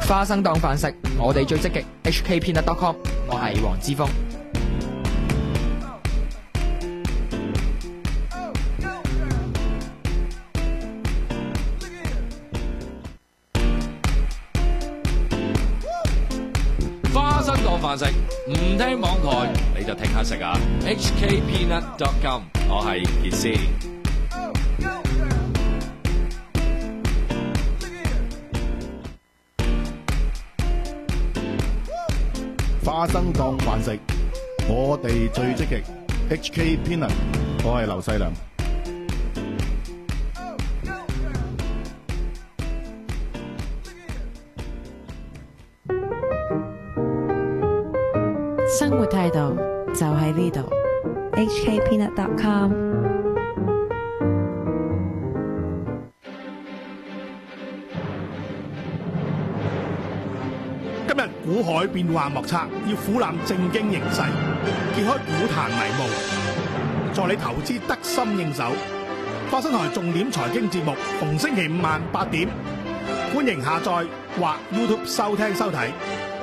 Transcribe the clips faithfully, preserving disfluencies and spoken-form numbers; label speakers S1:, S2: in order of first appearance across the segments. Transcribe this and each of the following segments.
S1: 花生當飯食，我哋最積極 H K Peanut dot com， 我係黃之鋒。
S2: 花生當飯食，唔聽網台你就聽下食啊 ！H K Peanut dot com， 我係傑斯。
S3: 花生當飯食，我哋最積極 H K Peanut， 我係劉細良。
S4: 生活態度就喺呢度 ，H K Peanut dot com。
S5: 今日股海變幻莫測，要俯瞰正經形勢，揭開股壇迷霧，助你投資得心應手。花生台重點財經節目，逢星期五晚八點，歡迎下載或 YouTube 收聽收睇。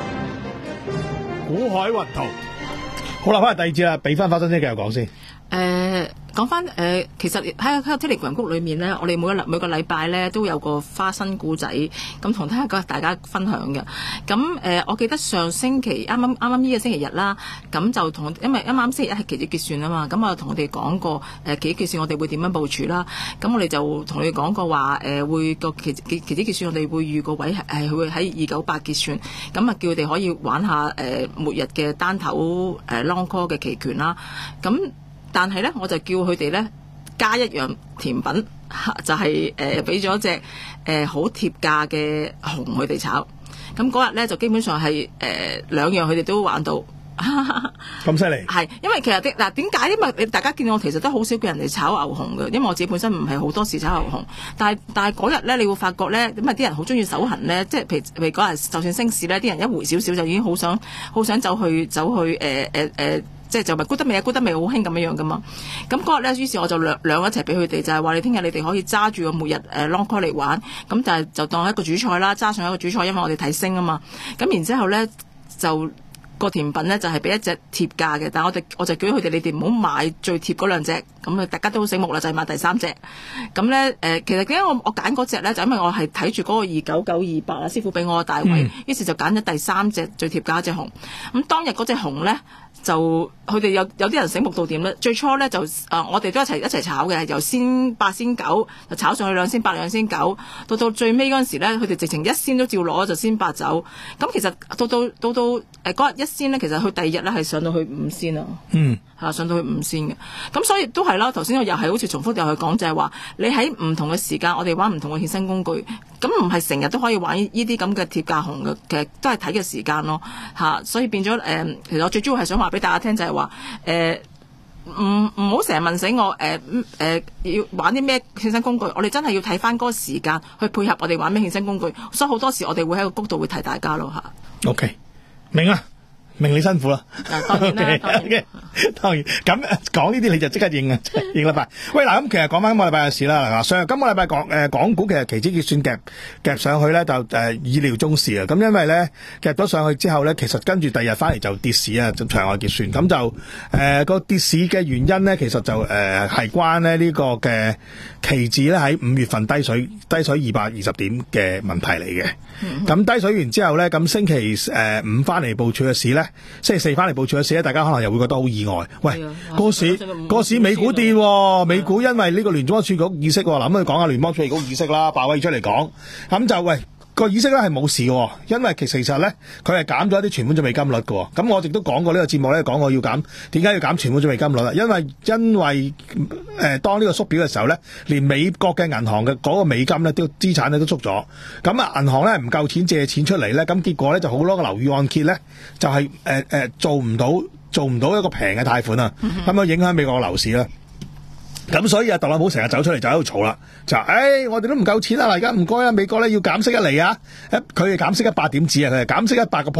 S5: 股海雲圖，好啦，翻嚟第二節啦，俾翻花生姐繼續講先。
S6: 誒講翻誒，其實喺喺個 Telegram group 裏面咧，我哋每個禮每個禮拜咧都有個花生故仔，咁同大家大家分享嘅。咁誒、呃，我記得上星期啱啱啱啱呢個星期日啦，咁就同因為啱啱星期一係期指結算啊嘛，咁我同我哋講過誒期指結算我哋會點樣部署啦。咁我哋就同你講過話誒、呃、會個期期期指結算我哋會預個位係係會喺二九八結算，咁啊叫佢哋可以玩下誒、呃、末日嘅單頭誒、呃、long call 嘅期權啦。咁但係咧，我就叫佢哋咧加一樣甜品，就係誒俾咗隻誒好貼價嘅熊佢哋炒。咁嗰日咧就基本上係誒、呃、兩樣佢哋都玩到。
S5: 咁犀利？係，因為其實啲嗱點解？因為你大家見到我其實都好少叫人哋炒牛熊嘅，因為我自己本身唔係好多時炒牛熊。但係但係嗰日咧，你會發覺咧，咁啊啲人好中意手痕咧，即係譬如譬如嗰日就算升市咧，啲人一回少少就已經好想好想走去走去誒誒誒。呃呃即係就咪沽得未啊？沽得未好興咁樣樣噶嘛？咁嗰日咧，於是我就兩兩個一齊俾佢哋，就係、是、話你聽日你哋可以揸住個每日誒 long call 嚟玩，咁就係就當一個主菜啦，揸上一個主菜，因為我哋睇升啊嘛。咁然之後咧就。個甜品咧就係、是、俾一隻貼價嘅，但係我哋我就叫佢哋你哋唔好買最貼嗰兩隻，咁啊大家都好醒目啦，就係、是、買第三隻。咁咧誒，其實點解我我揀嗰隻咧，就因為我係睇住嗰個二九九二八啊，師傅俾我個大位，嗯、於是就揀咗第三隻最貼價嗰隻熊。咁當日嗰隻熊咧。就佢哋有有啲人醒目到點咧？最初咧就誒、呃，我哋都一齊一齊炒嘅，由先八先九就炒上去兩先八兩先九，到到最尾嗰陣時咧，佢哋直情一先都照攞就先八走。咁其實到到到到誒嗰日一先咧，其實佢第二日咧係上到去五先啊，嗯嚇上到去五先嘅。咁所以都係啦。頭先我又係好似重複又去講，就係話你喺唔同嘅時間，我哋玩唔同嘅衍生工具，咁唔係成日都可以玩呢啲咁嘅貼價紅嘅，其實都係睇嘅時間咯嚇。所以變咗誒、呃，其實我最主要係想話俾大家聽就係話誒，唔唔好成日問死我誒誒、呃呃、要玩啲咩衍生工具，我哋真係要睇翻嗰個時間去配合我哋玩咩衍生工具，所以好多時我哋會喺個谷度會提大家咯嚇。 OK，明啊。明你辛苦啦，
S6: 當然啦，當然，
S5: 當然咁講呢啲你就即刻應啊，應禮拜。喂嗱，咁其實講翻今個禮拜嘅事啦。嗱，上今個禮拜港誒港股其實期指結算夾夾上去咧，就誒、呃、意料中事啊。咁因為咧夾咗上去之後咧，其實跟住第二日翻嚟就跌市啊，就場外結算。咁就誒個、呃、跌市嘅原因咧，其實就誒係、呃、關咧呢、這個嘅期指咧喺五月份低水低水二百二十點嘅問題嚟嘅。咁、嗯、低水完之後咧，咁星期誒、呃、五翻嚟部署嘅市咧。星期四翻嚟部署嘅市咧，大家可能又會覺得好意外。喂，個市個市美股跌、啊，美股因為呢個聯儲局議息，嗱咁去講下聯邦儲備局議息啦，鮑威爾出嚟講，咁就喂個議息咧係冇事嘅，因為其實其實咧佢係減咗一啲存款準備金率嘅。咁我亦都講過呢個節目咧，講過要減，點解要減存款準備金率啦？因為因為誒、呃、當呢個縮表嘅時候咧，連美國嘅銀行嘅嗰個美金咧都資產咧都縮咗，咁啊銀行咧唔夠錢借錢出嚟咧，咁結果咧就好多個樓宇按揭咧就係誒誒做唔到做唔到一個平嘅貸款啊，咁啊影響美國嘅樓市啦。咁所以啊，特朗普成日走出嚟就喺度嘈啦，就誒、哎，我哋都唔夠錢啦，而家唔該啊，美國咧要減息一厘啊，一佢哋減息一百點子啊，佢哋減息一百個 point，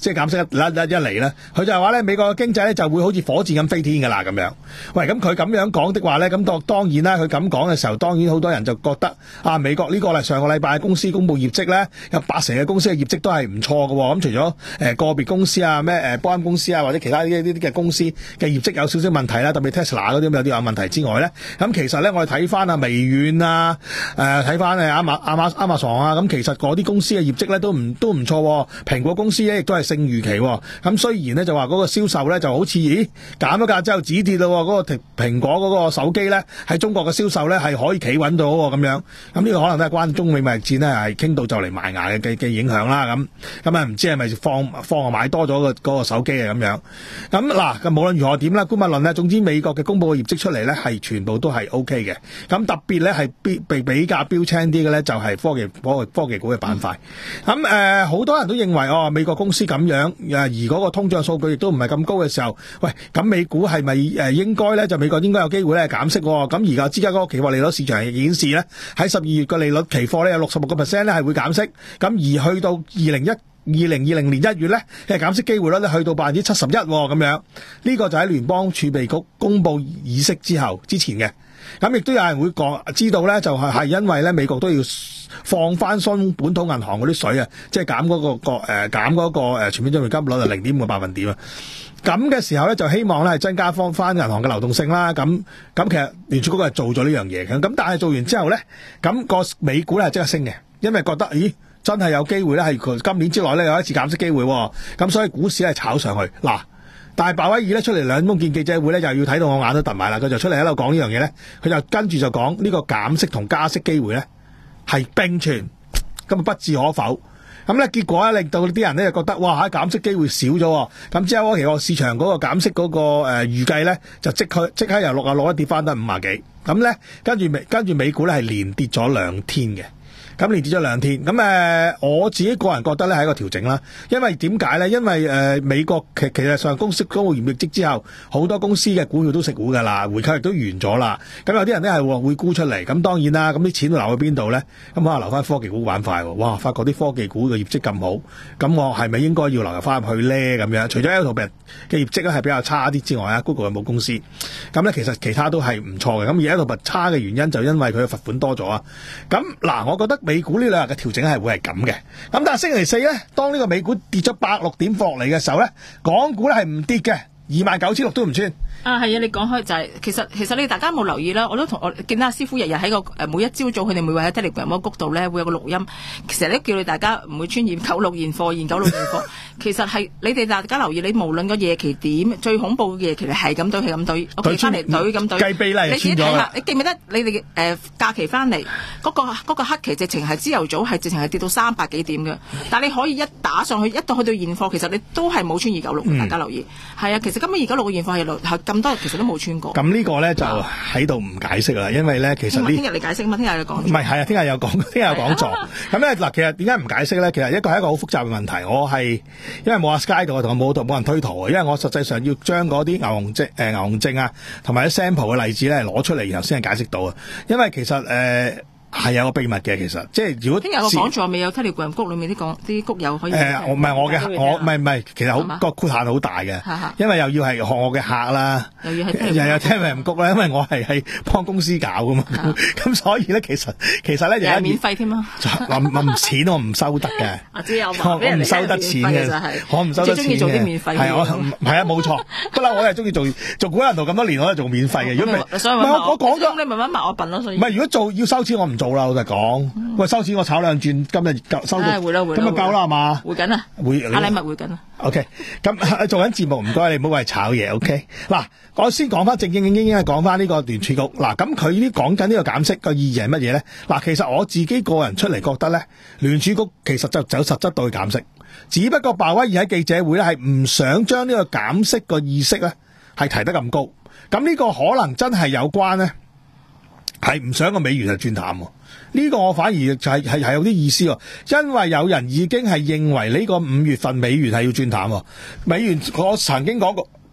S7: 即係減息一一一嚟咧，佢就係話咧美國嘅經濟咧就會好似火箭咁飛天㗎啦咁樣。喂，咁佢咁樣講的話咧，咁當當然啦，佢咁講嘅時候，當然好多人就覺得啊，美國呢個咧上個禮拜公司公佈業績咧，有八成嘅公司嘅業績都係唔錯㗎喎。咁除咗誒個別公司啊，咩誒保險公司啊，或者其他呢啲嘅公司嘅業績有少少問題啦，特別 Tesla 嗰啲有啲有問題之外咧，咁其實咧我哋睇翻啊微軟啊，誒睇翻誒亞馬亞馬亞馬遜啊，咁其實嗰啲公司嘅業績咧都唔都唔錯，蘋果公司咧亦都係勝預期。咁雖然咧就話嗰個銷售咧就好似咦減咗價之後止跌咯，嗰、嗰個蘋果嗰個手機咧喺中國嘅銷售咧係可以企穩到咁樣。咁呢個可能都係關中美貿易戰咧係傾到就嚟埋牙嘅嘅嘅影響啦。咁咁啊唔知係咪放放買多咗個嗰個手機啊咁樣。咁嗱，咁無論如何點啦，姑勿論咧，總之美國嘅公佈嘅業績出嚟咧係全部都係 O K 嘅。咁特別咧係比比比較標青啲嘅咧就係科技科科技股嘅板塊。咁誒好多人都認為哦美國公司咁樣誒而嗰個通脹數據亦都唔係咁高嘅時候，喂咁美股係咪誒應該咧就美國應該有機會咧減息？咁而家之間嗰個期貨利率市場顯示咧喺十二月嘅利率期貨咧有六十六個 percent 咧係會減息，咁而去到二零一二零二零年一月咧嘅減息機會率咧去到百分之七十一咁樣，呢、這個就喺聯邦儲備局公佈議息之後之前嘅。咁亦都有人會講知道咧，就係係因為咧美國都要放翻鬆本土銀行嗰啲水啊，即係減嗰個個誒減嗰個誒全面準備金率零點五個百分點啊。咁嘅時候咧，就希望咧係增加翻翻銀行嘅流動性啦。咁咁其實聯儲局係做咗呢樣嘢嘅。咁但係做完之後咧，咁個美股咧係即刻升嘅，因為覺得咦真係有機會咧係今年之內咧有一次減息機會，咁所以股市係炒上去嗱。但係鮑威爾咧出嚟兩封見記者會咧，就要睇到我眼都突埋啦。佢就出嚟喺度講呢樣嘢咧，佢就跟住就講呢個減息同加息機會咧係並存，咁啊不置可否。咁咧結果咧令到啲人咧就覺得哇，減息機會少咗。咁之後其實個市場嗰個減息嗰個誒預計咧就即刻即刻由六啊六一跌翻得五啊幾。咁咧跟住美跟住美股咧係連跌咗兩天嘅。咁連跌咗兩天，咁誒、呃、我自己個人覺得咧係一個調整啦。因為點解咧？因為誒、呃、美國其其實上公司公布完業績之後，好多公司嘅股票都食股噶啦，回購亦都完咗啦。咁有啲人咧係會沽出嚟，咁當然啦，咁啲錢留去邊度咧？咁可能留翻科技股板塊喎。哇！發覺啲科技股嘅業績咁好，咁我係咪應該要留翻入去咧？咁樣除咗 Alphabet 嘅業績咧係比較差啲之外啊 ，Google 有冇公司？咁咧其實其他都係唔錯嘅。咁而 Alphabet 差嘅原因就因為佢嘅罰款多咗啊。咁嗱，我覺得美股呢兩日嘅調整係會係咁嘅，咁但係星期四咧，當呢個美股跌咗百六點落嚟嘅時候咧，港股咧係唔跌嘅，二萬九千六都唔穿。
S5: 啊，係啊！你講開就係、是、其實其實你大家冇留意啦，我都同我見到阿師傅日日喺個誒每一朝早佢哋每位喺 Telegram 嗰谷度咧會有個錄音，其實咧叫你大家唔會穿現九六現貨現九六現貨，其實係你哋大家留意，你無論個夜期點最恐怖嘅夜期係咁對係咁對，我企翻嚟對咁對，
S7: 雞髀啦，
S5: 你自己睇下，你記唔記得你哋誒、呃、假期翻嚟嗰個嗰、那個黑期直情係朝頭早係直情係跌到三百幾點嘅，但係你可以一打上去一到去到現貨，其實你都係冇穿二九六，大家留意係啊，其實根本二九六嘅現貨係係咁多日其實都冇穿過。
S7: 咁呢個咧就喺度唔解釋啦，因為咧其實呢
S5: 聽日你解釋嘛，聽日有講。唔
S7: 係係啊，聽日有講，聽日有講座。咁咧嗱，其實點解唔解釋咧？其實一個係一個好複雜嘅問題。我係因為冇阿 Sky 度，同我冇冇人推圖啊。因為我實際上要將嗰啲牛熊證誒牛熊證啊，同埋啲 sample 嘅例子咧攞出嚟，然後先係解釋到啊。因為其實誒。呃係有個秘密嘅，其實即係如果
S5: 聽日個講座未有 Telegram 谷裏面啲講啲谷友可以
S7: 誒，我唔係我嘅，我唔係唔係，其實好個庫限好大嘅，因為又要係學我嘅客啦，
S5: 又要係
S7: 又有 Telegram 谷啦，因為我係係幫公司搞噶嘛，咁所以咧其實其實咧
S5: 又係免費添啊，
S7: 唔錢我唔收得嘅，
S5: 我知有
S7: 我唔收得錢嘅，我唔收得錢嘅，
S5: 中意做啲免費嘅，
S7: 係我係啊冇錯，不嬲我係中意做做股人道咁多年，我都做免費嘅，如果唔係我我講咗，
S5: 你慢慢罵我笨咯，所以
S7: 唔係如果做要收錢我唔做啦，我就講，喂收錢我炒兩轉，今日收到，今日夠啦係嘛？
S5: 回緊啊，
S7: 回
S5: 阿禮物回緊啊。
S7: OK，咁做緊節目唔該你唔好為炒嘢 OK。嗱，我先講翻正正經經講翻呢個聯儲局。嗱，咁佢呢講緊呢個減息個意義係乜嘢咧？嗱，其實我自己個人出嚟覺得咧，聯儲局其實就走實質到去減息，只不過鮑威爾喺記者會咧係唔想將呢個減息個意識咧係提得咁高。咁呢個可能真係有關咧。係唔想個美元係轉淡喎，呢個我反而就係係係有啲意思喎，因為有人已經係認為呢個五月份美元係要轉淡喎。美元我曾經講過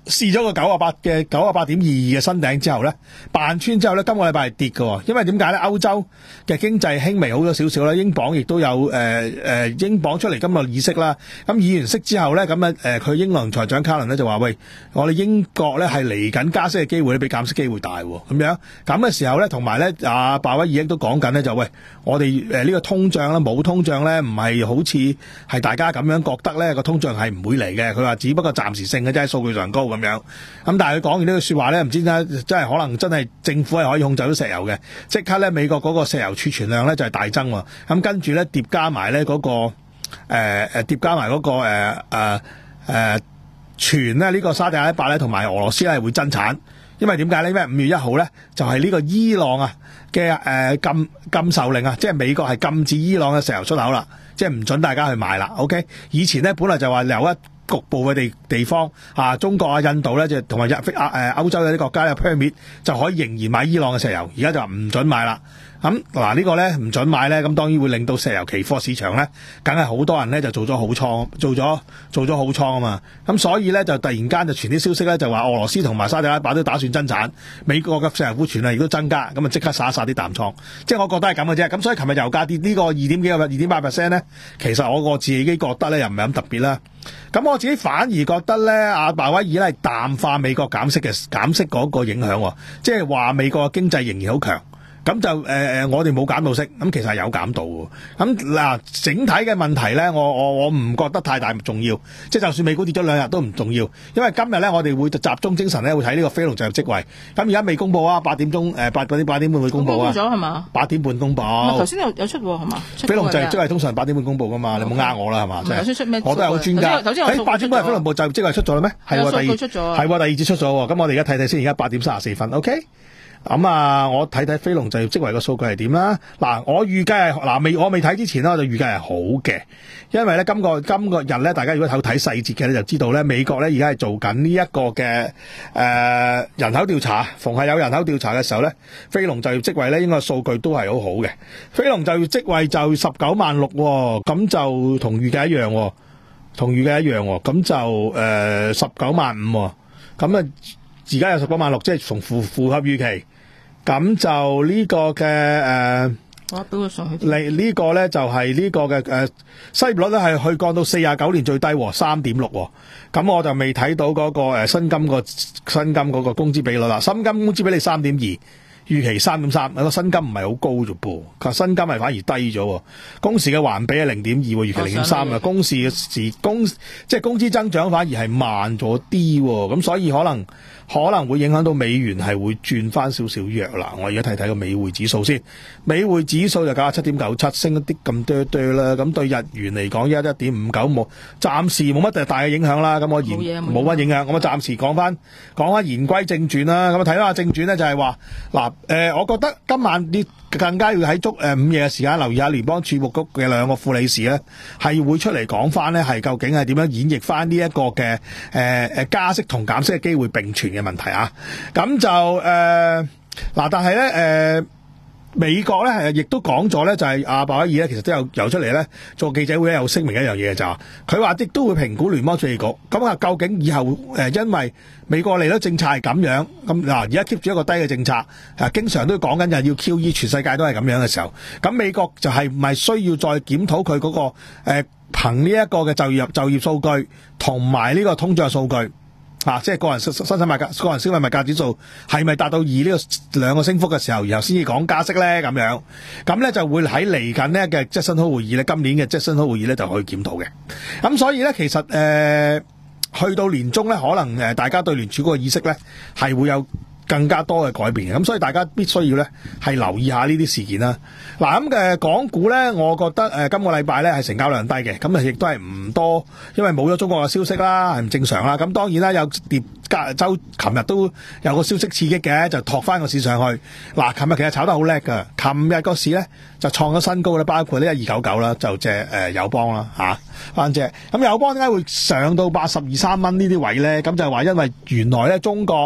S7: 試咗個九啊八嘅九啊八點二二嘅新頂之後咧，彈穿之後咧，今個禮拜係跌嘅，因為點解咧？歐洲嘅經濟輕微好咗少少啦，英鎊亦都有誒誒、呃，英鎊出嚟今日議息啦，咁議完息之後咧，咁啊誒，佢英倫財長卡倫咧就話喂，我哋英國咧係嚟緊加息嘅機會咧，比減息機會大咁樣，咁嘅時候咧，同埋咧阿鮑威爾亦都講緊咧就喂，我哋誒呢個通脹咧冇通脹咧，唔係好似係大家咁樣覺得咧個通脹係唔會嚟嘅，佢話只不過暫時性嘅啫，數據上高咁樣，咁但係佢講完呢句說話咧，唔知點解真係可能真係政府係可以控制到石油嘅，即刻咧美國嗰個石油儲存量咧就係大增，咁跟住咧疊加埋咧嗰個誒誒疊加埋嗰個誒誒誒傳咧呢個沙特阿拉伯咧同埋俄羅斯咧係會增產，因為點解咧？因為五月一號咧就係呢個伊朗啊嘅誒禁禁售令啊，即係美國係禁止伊朗嘅石油出口啦，即係唔准大家去買啦。OK， 以前咧本來就話有一局部嘅地地方啊，中國啊、印度咧就同埋日誒歐洲有啲國家有 permit 就可以仍然買伊朗嘅石油，而家就話唔准買啦。咁嗱呢個咧唔准買咧，咁當然會令到石油期貨市場咧，梗係好多人咧就做咗好倉，做咗做咗好倉啊嘛。咁所以咧就突然間就傳啲消息咧，就話俄羅斯同埋沙特阿拉伯都打算增產，美國嘅石油庫存啊亦都增加，咁啊即刻殺一殺啲淡倉。即係我覺得係咁嘅啫。咁所以琴日油價跌呢個二點幾個二點八 percent 咧，其實我個自己覺得咧又唔係咁特別啦。咁我自己反而覺得咧，阿鮑威爾咧係淡化美國減息嘅減息嗰個影響，即係話美國嘅經濟仍然好強。咁就誒誒、呃，我哋冇減到息，咁其實係有減到喎。咁嗱，整體嘅問題咧，我我我唔覺得太大重要，即係就算美股跌咗兩日都唔重要，因為今日咧我哋會集中精神咧會睇呢個非農就業職位。咁而家未公佈啊，八點鐘誒八點八點半會公佈啊。公佈咗係嘛？八點半公佈。頭先有有出喎係嘛？非農就業職位通常八點半公佈噶嘛，你冇呃我啦係嘛？頭先出咩？我都係好專家。頭先我八點半非農部就業職位出咗啦咩？係喎，第二出咗。係喎，第二節出咗喎。咁我哋而家睇睇先，而家八點三十四分 ，OK。咁啊，我睇睇非農就業職位個數據係點啦。嗱，我預計係嗱未，我未睇之前咧，我就預計係好嘅，因為咧今個今個日咧，大家如果睇睇細節嘅咧，就知道咧美國咧而家係做緊呢一個嘅誒、呃、人口調查，逢係有人口調查嘅時候咧，非農就業職位咧應該數據都係好好嘅。非農就業職位就十九萬六，咁就同預計一樣，同預計一樣，咁就誒十九萬五，咁啊。而家有十九萬六，即係從符符合預期，咁就呢個嘅誒，我俾佢上去。嚟呢個咧就係呢個嘅誒，失業率咧係去降到四十九年最低，三點六。咁我就未睇到嗰個誒薪金個薪金嗰個工資比率啦，薪金工資比你三點二。預期三點三，個薪金唔係好高啫噃，佢薪金係反而低咗。工時嘅環比係零點二，預期零點三啊。工時嘅時工即係工資增長反而係慢咗啲，咁所以可能可能會影響到美元係會轉翻少少弱啦。我而家睇睇個美匯指數先，美匯指數就九十七點九七，升一啲咁多多啦。咁對日元嚟講，依家一點五九冇，暫時冇乜大嘅影響啦。咁我言冇乜影響，咁我暫時講翻講翻言歸正傳啦。咁啊睇翻下正傳咧，就係話嗱。誒、呃，我覺得今晚啲更加要喺足誒午夜嘅時間留意下聯邦儲備局嘅兩個副理事咧，係會出嚟講翻咧，係究竟係點樣演繹翻呢一個嘅誒誒加息同減息嘅機會並存嘅問題啊？咁就誒嗱、呃，但係咧誒。呃美國咧係亦都講咗咧，就係阿鮑威爾咧，其實都有有出嚟咧做記者會有聲明一樣嘢嘅就係，佢話亦都會評估聯邦儲備局，咁啊究竟以後誒因為美國利率政策係咁樣，咁嗱而家 keep 住一個低嘅政策，啊經常都講緊就係要 Q E， 全世界都係咁樣嘅時候，咁美國就係唔係需要再檢討佢嗰個誒憑呢一個嘅就業就業數據同埋呢個通脹數據。啊，即係個人生生產物價、個人消費物價指數係咪達到二呢個兩個升幅嘅時候，然後先至講加息咧咁樣，咁咧就會喺嚟緊呢嘅傑森霍會議咧，今年嘅傑森霍會議咧就可以檢討嘅。咁所以咧，其實誒、呃、去到年中咧，可能誒大家對聯儲嗰個意識咧係會有更加多嘅改變嘅，咁所以大家必須要咧係留意下呢啲事件啦。嗱咁嘅港股咧，我覺得誒、呃、今個禮拜咧係成交量低嘅，咁啊亦都係唔多，因為冇咗中國嘅消息啦，係唔正常啦。咁當然啦，有跌隔周，琴日都有個消息刺激嘅，就托翻個市上去。嗱，琴日其實炒得好叻㗎，琴日個市咧就創咗新高咧，包括呢一二九九啦，就借誒友邦啦嚇，翻隻。咁友邦點解會上到八十二三蚊呢啲位咧？咁就係話因為原來咧中國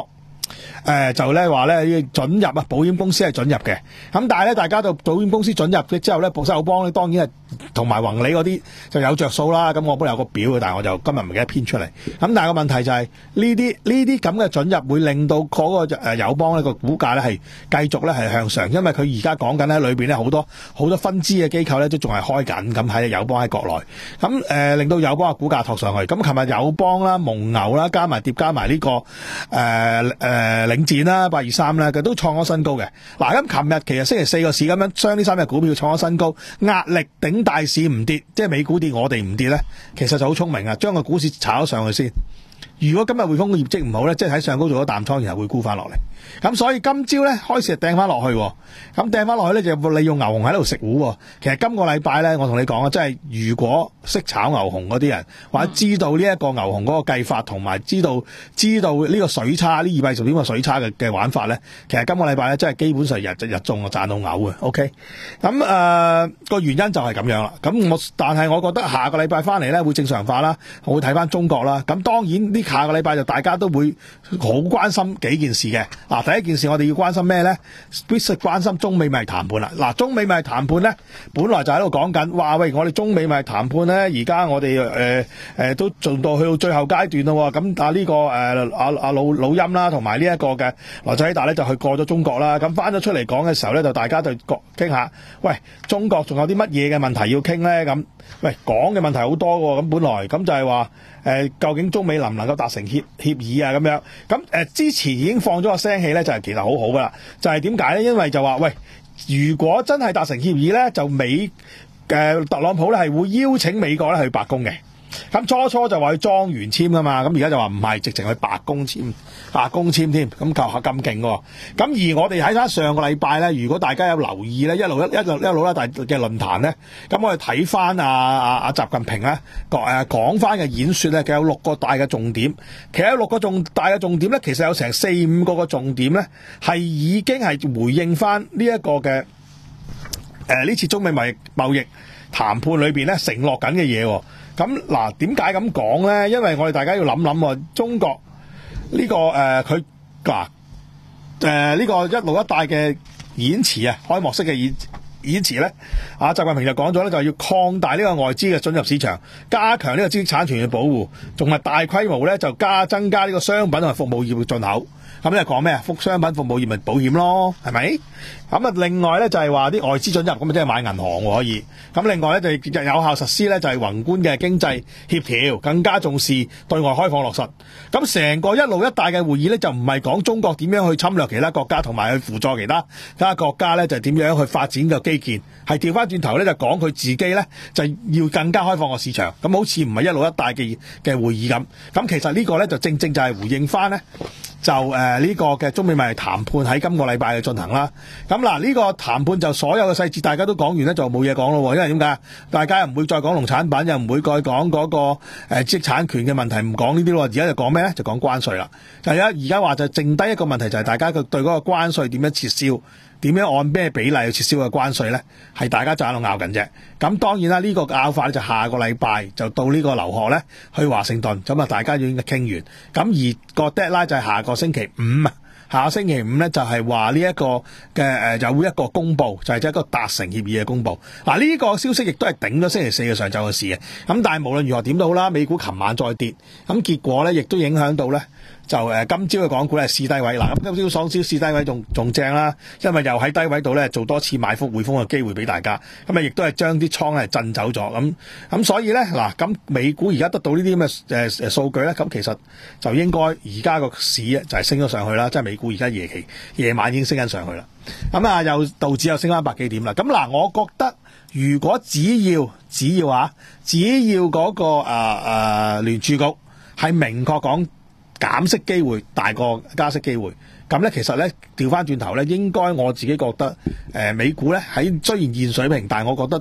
S7: 誒、呃、就咧話咧准入啊，保險公司係准入嘅。咁但係咧，大家到保險公司准入嘅之後咧，保西友邦咧當然係同埋宏利嗰啲就有着數啦。咁我本來有個表嘅，但係我就今日唔記得編出嚟。咁但係個問題就係呢啲呢啲咁嘅准入會令到嗰個誒友邦呢個股價咧係繼續咧係向上，因為佢而家講緊咧裏邊咧好多好多分支嘅機構咧都仲係開緊，咁喺友邦喺國內，咁誒、呃、令到友邦嘅股價托上去。咁琴日友邦啦、蒙牛啦，加埋疊加埋呢、這個誒誒。呃呃領展啦，八二三啦，佢都創咗新高嘅。嗱，咁琴日其實星期四個市咁樣將呢三隻股票創咗新高，壓力頂大市唔跌，即係美股跌，我哋唔跌咧，其實就好聰明啊，將個股市炒咗上去先。如果今日匯豐嘅業績唔好咧，即係喺上高做咗淡倉，然後會沽翻落嚟。咁所以今朝咧開始就掟翻落去，咁掟翻落去咧就利用牛熊喺度食糊。其實今個禮拜咧，我同你講啊，即係如果識炒牛熊嗰啲人，或者知道呢一個牛熊嗰個計法，同埋知道知道呢個水差呢二百二十點嘅水差嘅嘅玩法咧，其實今個禮拜咧真係基本上日日中啊賺到嘔嘅。OK， 咁誒個原因就係咁樣啦。咁我但係我覺得下個禮拜翻嚟咧會正常化啦，我會睇翻中國啦。咁當然呢下個禮拜就大家都會好關心幾件事嘅。嗱，第一件事我哋要關心咩咧？必須關心中美貿易談判啦。嗱，中美貿易談判咧，本來就喺度講緊，話喂，我哋中美貿易談判咧，而家我哋誒誒都做到去到最後階段咯。咁啊呢個誒阿阿老老陰啦，同埋呢一個嘅羅仔希達咧，就去過咗中國啦。咁翻咗出嚟講嘅時候咧，就大家就傾下，喂，中國仲有啲乜嘢嘅問題要傾咧？咁喂，講嘅問題好多喎。咁本來咁就係話誒，究竟中美能唔能夠達成協協議啊？咁樣咁誒、呃，之前已經放咗個聲氣咧，就係、是、其實好好噶啦。就係點解咧？因為就話喂，如果真係達成協議咧，就美誒、呃、特朗普咧係會邀請美國咧去白宮嘅。咁初初就話去莊園簽噶嘛，咁而家就話唔係，直情去白宮簽，白宮簽添，咁夠咁勁喎。咁而我哋喺翻上個禮拜咧，如果大家有留意咧，一路一一路一路咧大嘅論壇咧，咁我哋睇翻阿阿阿習近平咧誒講翻嘅演說咧，佢有六個大嘅重點。其實有六個重大嘅重點咧，其實有成四五個嘅重點咧，係已經係回應翻呢一個嘅誒呢次中美貿易貿易談判裏邊咧承諾緊嘅嘢。咁嗱，點解咁講咧？因為我哋大家要諗諗喎，中國呢、這個誒佢嗱誒呢個一路一帶嘅演詞啊，開幕式嘅演演詞咧，啊習近平就講咗咧，就要擴大呢個外資嘅進入市場，加強呢個知識產權嘅保護，仲係大規模咧就加增加呢個商品同埋服務業嘅進口。咁你講咩啊？服商品服務業咪保險咯，係咪？咁啊，另外咧就係話啲外資進入，咁啊即係買銀行可以。咁另外咧就有效實施咧就係宏觀嘅經濟協調，更加重視對外開放落實。咁成個一路一帶嘅會議咧就唔係講中國點樣去侵略其他國家，同埋去輔助其他其他國家咧就點樣去發展個基建，係調翻轉頭咧就講佢自己咧就要更加開放個市場。咁好似唔係一路一帶嘅嘅會議咁。咁其實呢個咧就正正就係回應翻咧。就誒呢、呃這個嘅中美貿易談判喺今個禮拜去進行啦。咁嗱呢個談判就所有嘅細節大家都講完咧，就冇嘢講咯。因為點解？大家又唔會再講農產品，又唔會再講嗰、那個誒、呃、知識產權嘅問題，唔講呢啲咯。而家就講咩咧？就講關稅啦。就而家而家話就剩低一個問題，就係大家對嗰個關稅點樣撤銷，點樣按咩比例去撤銷嘅關稅咧？係大家就喺度拗緊啫。咁當然啦，呢、這個拗法咧就下個禮拜就到呢個劉鶴咧去華盛頓，咁啊大家已經傾完。咁而個 deadline 就係下個星期五啊，下個星期五咧就係話呢一個嘅誒有一個公佈，就係、是、一個達成協議嘅公佈。嗱、啊、呢、這個消息亦都係頂咗星期四嘅上晝嘅事嘅。咁但係無論如何點都好啦，美股琴晚再跌，咁結果咧亦都影響到咧。就誒、呃、今朝嘅港股咧試低位，嗱咁今朝爽少試低位仲仲正啦，因為又喺低位度咧做多次買幅匯豐嘅機會俾大家，咁啊亦都係將啲倉咧震走咗，咁咁所以咧嗱，咁美股而家得到呢啲咁嘅誒誒數據咧，咁其實就應該而家個市就係升咗上去啦，即係美股而家夜期夜晚已經升緊上去啦，咁啊又道指又升翻百幾點啦，咁嗱，我覺得如果只要只要啊，只要嗰、那個誒誒聯儲局係明確講。減息機會大過加息機會，咁咧其實咧調翻轉頭咧，應該我自己覺得誒、呃、美股咧喺雖然現水平，但係我覺得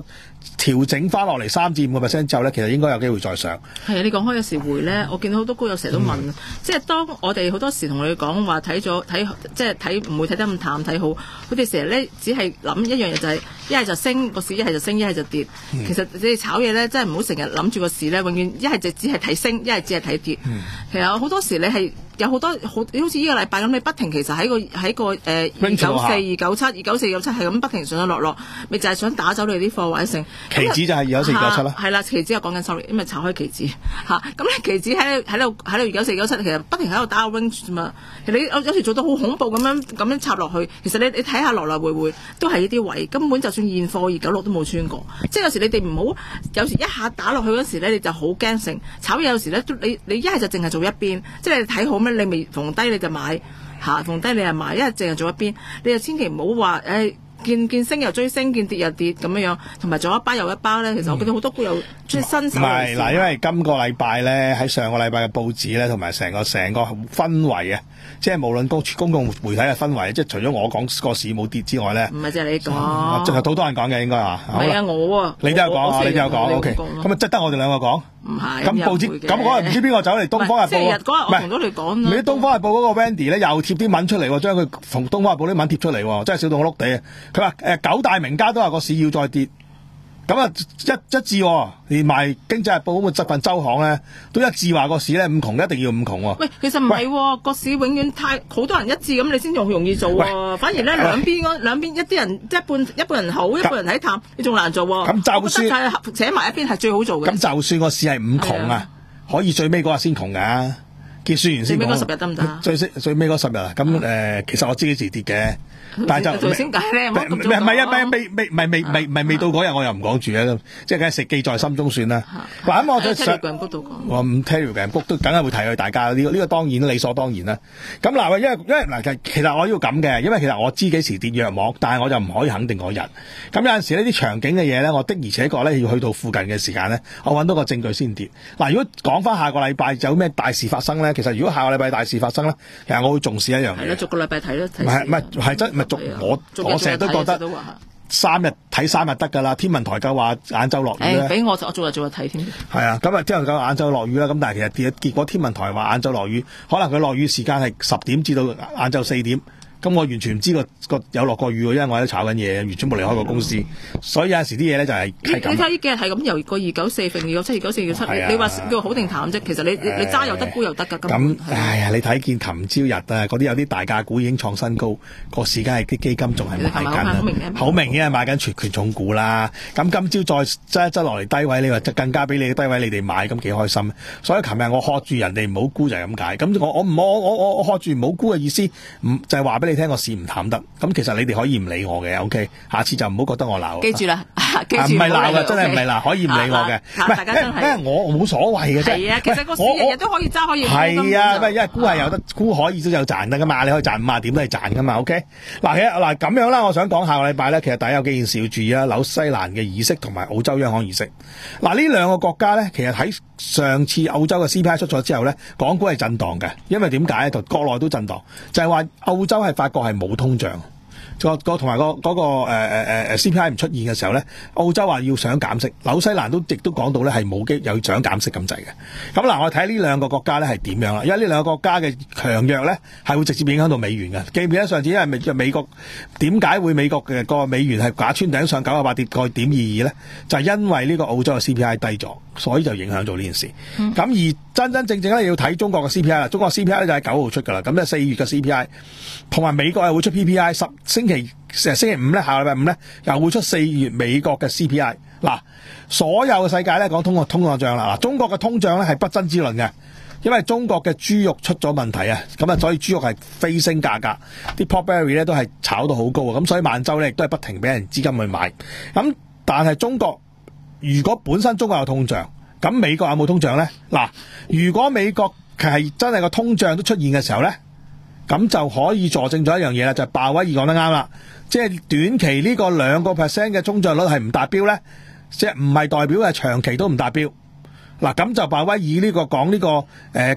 S7: 調整翻落嚟三至五個 percent 之後咧，其實應該有機會再上。
S6: 係啊，你講開有時回咧，我見到好多高友成日都問，嗯、即係當我哋好多時同你講話睇咗睇，即係睇唔會睇得咁淡睇好，佢哋成日咧只係諗一樣嘢就係一係就升個市，一係就升，一係就跌。嗯、其實你哋炒嘢咧，真係唔好成日諗住個市咧，永遠一係就只係睇升，一係只係睇跌。嗯、其實好多時你係。有好多好好似呢個禮拜咁，你不停其實喺個喺個誒二九四、二九七、二九四、二九七係咁不停上上落落，咪就係想打走你啲貨位性。
S7: 期指就係二九四、二九七啦。
S6: 係啦，期指又講緊 sorry，因為炒開期指嚇。咁咧期指喺喺度喺度二九四、二九七，其實不停喺度打個 range 嘛。其實你有有時做到好恐怖咁樣咁樣插落去，其實你你睇下來來回回都係呢啲位，根本就算現貨二九六都冇穿過。即係有時你哋唔好，有時一下打落去嗰時咧，你就好驚成炒嘢。有時咧，你你一係就淨係做一邊，即係你睇好咩？你未逢低你就買嚇，逢低你就買，一係淨係做一邊，你就千祈唔好話誒見見升又追升，見跌又跌咁樣樣，同埋做一包又一包咧。其實我見到好多股有即係新手。唔係
S7: 嗱，因為今個禮拜咧喺上個禮拜嘅報紙咧，同埋成個成個氛圍啊，即係無論公公共媒體嘅氛圍，即係除咗我講個市冇跌之外咧，
S6: 唔係即係你講，
S7: 即係好多人講嘅應該啊。
S6: 係啊，我啊，
S7: 你都有講，你都有講 ，OK。咁啊，即得我哋兩個講。
S6: 唔係，
S7: 咁報紙咁嗰日唔知邊個走嚟《東方日報》？
S6: 即係日嗰日我同咗你講啦。
S7: 你《東方日報》嗰個 Wendy 咧又貼啲文出嚟，將佢從《東方日報》啲文貼出嚟，真係笑到我碌地啊！佢話誒九大名家都話個市要再跌。咁啊一一致、哦，連埋《經濟日報》咁嘅執份周刊咧，都一致話個市咧五窮一定要五窮喎。
S6: 喂，其實唔係喎，個市永遠太好多人一致咁，你先仲容易做喎、哦。反而咧兩邊嗰兩邊一啲人一半一半人好，一半人睇淡，你仲難做喎、哦。
S7: 咁就算
S6: 寫埋一邊係最好做嘅。
S7: 咁就算個市係五窮啊，可以最尾嗰日先窮㗎。結算完先講。最尾嗰十日得唔得？最最尾嗰十日啊，咁誒、呃，其實我知幾時跌嘅。但係就
S6: 先解咧，唔係
S7: 唔係啊，未未未未未未未到嗰日，我又唔講住啊，即係梗係食記在心中算啦。嗱咁我就上我唔 Telegram book 都梗係會提佢大家呢個呢個當然理所當然啦。咁嗱，因為因為嗱，其實我要咁嘅，因為其實我知幾時跌弱網，但係我就唔可以肯定嗰日。咁有陣時呢啲場景嘅嘢咧，我的而且確咧要去到附近嘅時間咧，我揾到個證據先跌。嗱，如果講翻下個禮拜有咩大事發生咧，其實如果下個禮拜大事發生咧，其實我會重視一樣嘢。係啦，
S6: 逐個禮拜睇咯。
S7: 唔係唔係係真唔係逐我。我成日都覺得三日睇三日得㗎啦，天文台夠話晏晝落雨咧。
S6: 俾我我早日早日睇添。係
S7: 啊，咁啊天文台夠晏晝落雨啦，咁但係其實結結果天文台話晏晝落雨，可能佢落雨時間係十點至到晏晝四點。咁我完全唔知個個有落過雨喎，因為我喺度炒緊嘢，完全冇離開過公司，所以有陣時啲嘢咧就係係咁。
S6: 你睇呢幾日係咁，由個二九四揈二九七、二九四、二九七，你話叫好定淡啫？其實你你你揸又得，沽又得㗎。
S7: 咁哎呀，你睇見琴朝日啊，嗰啲有啲大價股已經創新高，個時間係啲基金仲係買緊啦，好明顯係買緊全權重股啦。咁今朝再執一執落嚟低位，你話就更加俾你低位你哋買，咁幾開心。所以琴日我喝住人哋唔好沽就係咁解。咁我我唔我我我我喝住唔好沽嘅意思，唔就係話俾你。你聽個市唔淡得，咁其實你哋可以唔理我嘅 ，OK， 下次就唔好覺得我鬧。
S6: 記住啦，記住
S7: 唔係鬧嘅，真係唔係鬧，可以唔理我嘅。
S6: 大家真係，
S7: 因為我冇所謂嘅啫。
S6: 係啊，其實個市日日都可以揸，可以。
S7: 係啊，因為沽係有得沽，可以都有賺得噶嘛，你可以賺五啊點都係賺噶嘛 ，OK。嗱，其實嗱咁樣啦，我想講下個禮拜咧，其實大家有幾件事要注意啦，紐西蘭嘅議息同埋澳洲央行議息。嗱，呢兩個國家咧，其實喺上次澳洲嘅 C P I 出咗之後咧，港股係震盪嘅，因為點解咧？就國內都震盪，就係話澳洲係發覺係冇通脹。個個同埋個嗰個誒誒誒 C P I 唔出現嘅時候咧，澳洲話要想減息，紐西蘭都亦都講到咧係冇機有想減息咁滯嘅。咁嗱，我睇呢兩個國家咧係點樣啦？因為呢兩個國家嘅強弱咧係會直接影響到美元嘅。記唔記得上次因為美美國點解會美國嘅個美元係假穿頂上九十八跌過點二二咧？就係因為呢個澳洲嘅 C P I 低咗，所以就影響到呢件事。咁、嗯、而真真正正咧要睇中國嘅 C P I 啦，中國 C P I 咧就係九號出㗎啦。咁咧四月嘅 C P I 同埋美國係會出 P P I， 十星期成星期五咧，下禮拜五咧又會出四月美國嘅 C P I。嗱，所有嘅世界咧講通貨通貨脹啦。嗱，中國嘅通脹咧係不爭之論嘅，因為中國嘅豬肉出咗問題啊，咁啊所以豬肉係飛升價格，啲 pork belly 咧都係炒到好高啊，咁所以萬洲咧亦都係不停俾人資金去買。咁但係中國如果本身中國有通脹，咁美國有冇通脹咧？嗱，如果美國係真係個通脹都出現嘅時候咧，咁就可以佐證咗一樣嘢啦，就係鮑威爾講得啱啦，即係短期呢個兩個 percent 嘅通脹率係唔達標咧，即係唔係代表係長期都唔達標。嗱，咁就鮑威爾呢個講呢個誒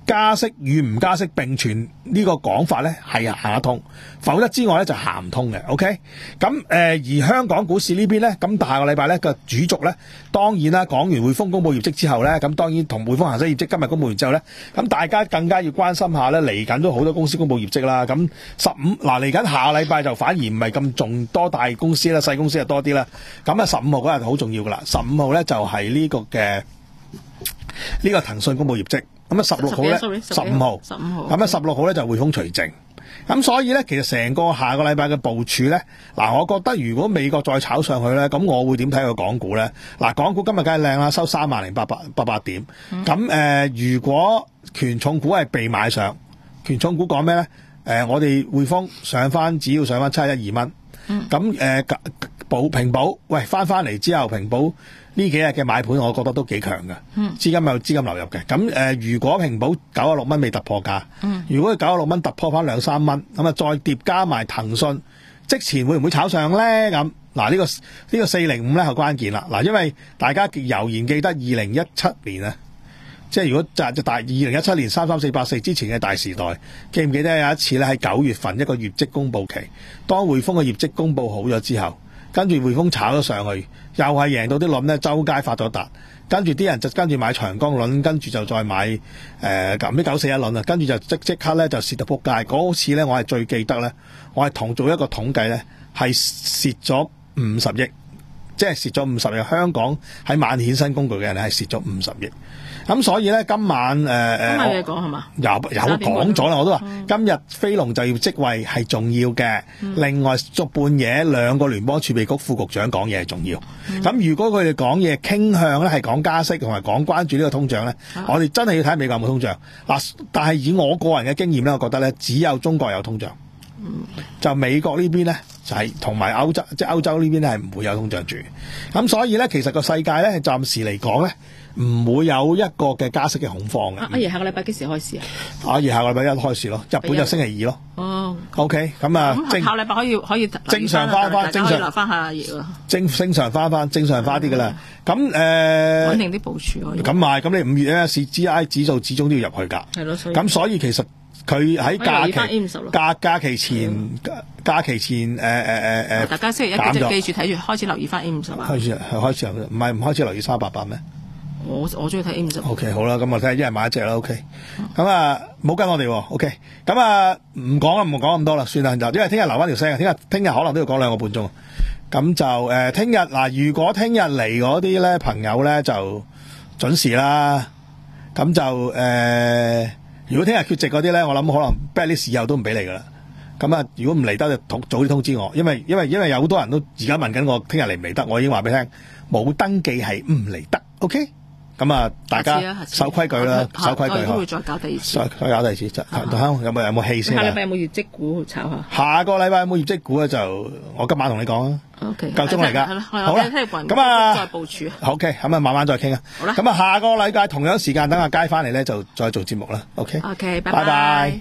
S7: 加息與唔加息並存呢個講法咧係行得通，否則之外咧就行唔通嘅。OK， 咁誒、呃、而香港股市呢邊咧，咁下個禮拜咧個主軸咧，當然啦，講完匯豐公佈業績之後咧，咁當然同匯豐恒生業績今日公佈完之後咧，咁大家更加要關心下咧，嚟緊都好多公司公佈業績啦。咁十五嗱嚟緊下個禮拜就反而唔係咁重多大公司啦，細公司就多啲啦。咁啊十五號嗰日好重要噶啦，十五號咧就係呢個嘅呢個騰訊公佈業績。咁啊，十六號咧，十五號，
S6: 十五號，
S7: 咁啊，十六號咧就匯豐除淨。咁所以咧，其實成個下個禮拜嘅部署咧，嗱，我覺得如果美國再炒上去咧，咁我會點睇個港股咧？嗱，港股今日梗係靚啦，收三萬零八百八百點。咁、嗯、誒、呃，如果權重股係被買上，權重股講咩咧？誒、呃，我哋匯豐上翻，只要上翻七十一二蚊。咁、嗯、誒，保、呃、平保，喂，翻翻嚟之後，平保。呢幾日嘅買盤，我覺得都幾強嘅，資金有資金流入嘅。咁誒、呃，如果平保九十六蚊未突破價，嗯、如果佢九十六蚊突破翻兩三蚊，咁啊再疊加埋騰訊，即前會唔會炒上咧？咁嗱，呢、這個呢、這個四零五咧係關鍵啦。嗱，因為大家猶然記得二零一七年啊，即係如果就就大二零一七年三三四八四之前嘅大時代，記唔記得有一次咧喺九月份一個業績公佈期，當匯豐嘅業績公佈好咗之後。跟住匯豐炒咗上去，又係贏到啲輪咧，周街發咗達。跟住啲人就跟住買長江輪，跟住就再買誒咁啲九四一輪啊。跟住就即即刻咧就蝕到撲街。嗰次咧我係最記得咧，我係同做一個統計咧，係蝕咗五十億，即係蝕咗五十億。香港喺晚衍生工具嘅人係蝕咗五十億。咁所以咧今晚誒誒、呃，今日
S6: 嘢講係嘛？
S7: 有有講咗啦，我都話、嗯、今日非農就業職位係重要嘅、嗯。另外，逐半夜兩個聯邦儲備局副局長講嘢係重要。咁、嗯、如果佢哋講嘢傾向咧係講加息同埋講關注呢個通脹咧、啊，我哋真係要睇美國有冇通脹。嗱，但係以我個人嘅經驗咧，我覺得咧只有中國有通脹，嗯、就美國呢邊咧就係同埋歐洲，即係歐洲呢邊咧係唔會有通脹住。咁所以咧，其實個世界咧暫時嚟講咧。唔會有一個嘅加息嘅恐慌嘅。阿
S6: 爺下個禮拜幾時開始啊？
S7: 阿爺下個禮拜一開始咯，日本就星期二咯。哦。O K， 咁啊，
S6: 咁下個禮拜可以可以
S7: 正常翻翻，正常
S6: 留翻下阿爺喎。
S7: 正正常翻翻，正常翻啲噶啦。咁誒，
S6: 穩定啲部署可以。
S7: 咁咪咁你五月咧，市 G I 指數始終都要入去㗎。
S6: 係咯，所以。
S7: 咁所以其實佢喺假期假假期前假期前誒誒誒誒，
S6: 大家星期一記住記住睇住，開始留意翻 A 五十啊。
S7: 開始開始唔係唔開始留意三八八咩？
S6: 我我中意睇 A 五十。
S7: O K， 好啦，咁我睇下一人買一隻啦。O K， 咁啊，冇跟我哋。O K， 咁啊，唔講啦，唔講咁多啦，算啦。就因為聽日留翻條聲，聽日聽日可能都要講兩個半鐘。咁就誒，聽日嗱，如果聽日嚟嗰啲咧朋友咧就準時啦。咁就誒、呃，如果聽日缺席嗰啲咧，我諗可能 blacklist 以後都唔俾你噶啦。咁啊，如果唔嚟得就早啲通知我，因為因為因為有好多人都而家問緊我聽日嚟唔嚟得，我已經話俾你聽，冇登記係唔嚟得。O K。咁啊，大家守規矩啦，守規矩。
S6: 我會再搞第二次。
S7: 再搞第二次，就有冇有冇戲先？
S6: 下禮拜有冇業績股炒下？
S7: 下個禮拜有冇業績股咧？就我今晚同你講啊。
S6: O K，
S7: 夠鐘嚟㗎。好啦，咁啊，再部署。O K，咁啊，慢慢再傾啊。好啦。咁啊，下個禮拜同樣時間等阿佳翻嚟咧，就再做節目啦。O K。
S6: O K， 拜
S7: 拜。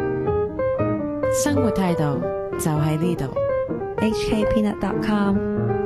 S4: 生活態度就喺呢度。H K Peanut dot com